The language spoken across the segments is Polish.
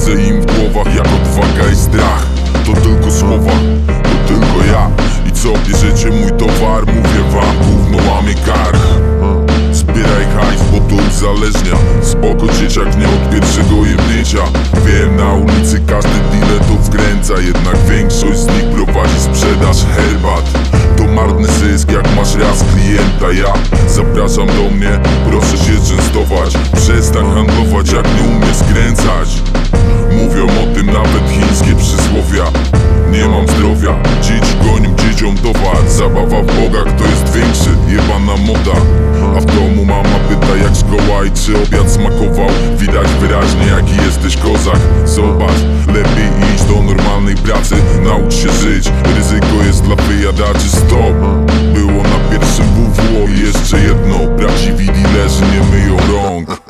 Siedzę im w głowach jak odwaga i strach. To tylko słowa, to tylko ja. I co bierzecie mój towar? Mówię wam, gówno łamie kark. Zbieraj hajs, bo to uzależnia. Spoko dzieciak, nie od pierwszego jebnięcia. Wiem, na ulicy każdy dealer to wkręca. Jednak większość z nich prowadzi sprzedaż herbat. To marny zysk, jak masz raz klienta. Ja zapraszam do mnie, proszę się częstować. Przestań handlować, jak nie umiesz skręcać. Mówią o tym nawet chińskie przysłowia. Nie mam zdrowia, dzieci gonią dzieciom towar. Zabawa w Boga, kto jest większy, jebana moda. A w domu mama pyta jak szkoła i czy obiad smakował. Widać wyraźnie jaki jesteś kozak. Zobacz, lepiej iść do normalnej pracy. Naucz się żyć, ryzyko jest dla wyjadaczy. Stop, było na pierwszym WWO i jeszcze jedno. Prawdziwi dilerzy nie myją rąk.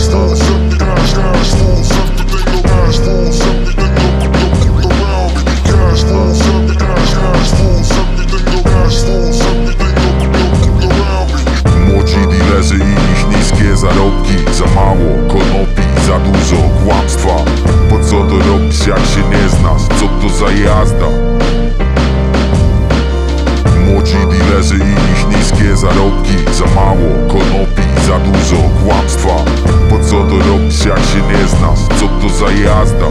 I ich niskie zarobki. Za mało konopi, za dużo kłamstwa. Po co to robisz jak się nie znasz? Co to za jazda? Młodzi dilerzy i ich niskie zarobki. Za mało konopi, za dużo kłamstwa. Po co to robisz jak się nie znasz? Co to za jazda?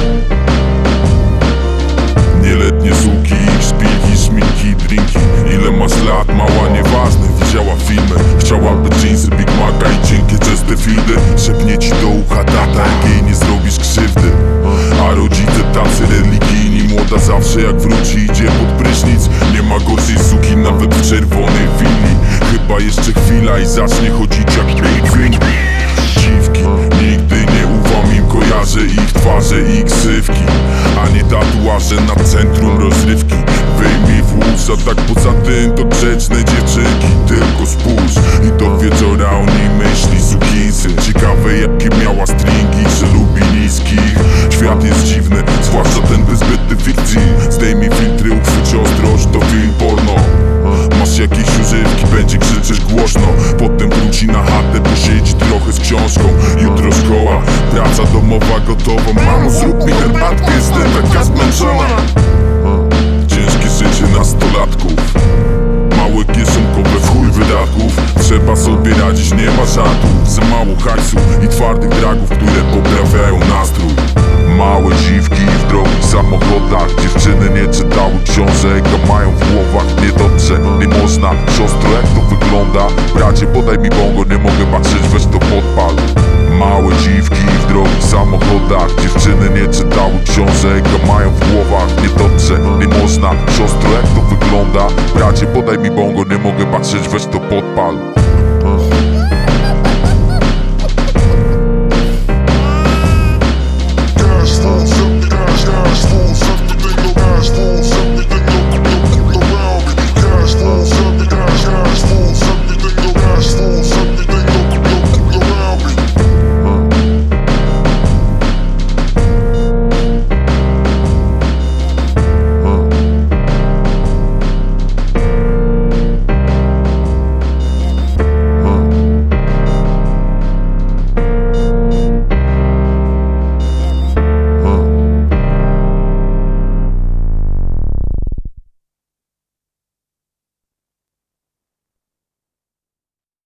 Nieletnie suki, ich szpilki, szminki, drinki. Ile masz lat, mała, nieważne. Widziała filmy, chciałaby jeansy, Big Maca i cienkie Chesterfieldy. Szepnie ci do ucha tata, jak jej nie zrobisz krzywdy. A rodzice tacy religijni. Młoda zawsze jak wróci idzie pod prysznic. Nie ma gorszej suki nawet w czerwonej willi. Chyba jeszcze chwila i zacznie chodzić jak pingwin. Dziwki, nigdy nie ufam im, kojarzę ich twarze i ich ksywki. A nie tatuaże na centrum rozrywki. Wyjmij włóż, a tak poza tym to grzeczne dziewczynki. Tylko spójrz i do wieczora o niej myśli sukinsy. Ciekawe jakie miała stringi, że lubi niskich. Świat jest dziwny, zwłaszcza ten bezbytny fikcji. Zdejmij filtry, uchwyć ostrość, to film porno. Masz jakieś używki, będzie krzyczeć głośno. Potem wróci na chatę, posiedzi trochę z książką. Jutro szkoła, praca domowa gotowa. Mamo, zrób mi herbatkę, jestem taka zmęczona. Ciężkie życie nastolatków. Małe kieszonkowe w chuj wydatków. Trzeba sobie radzić, nie ma żartów. Za mało hajsu i twardych dragów, które poprawiają nastrój. Małe dziwki w drogich samochodach. Dziewczyny nie czytały książek, a mają w głowach niedobrze. Nie można, siostro, jak to wygląda? Bracie, podaj mi bongo, nie mogę patrzeć, weź to podpal. Małe dziwki w drogich samochodach. Dziewczyny nie czytały książek, a mają w głowach niedobrze. Nie można, siostro, jak to wygląda? Bracie, podaj mi bongo, nie mogę patrzeć, weź to podpal.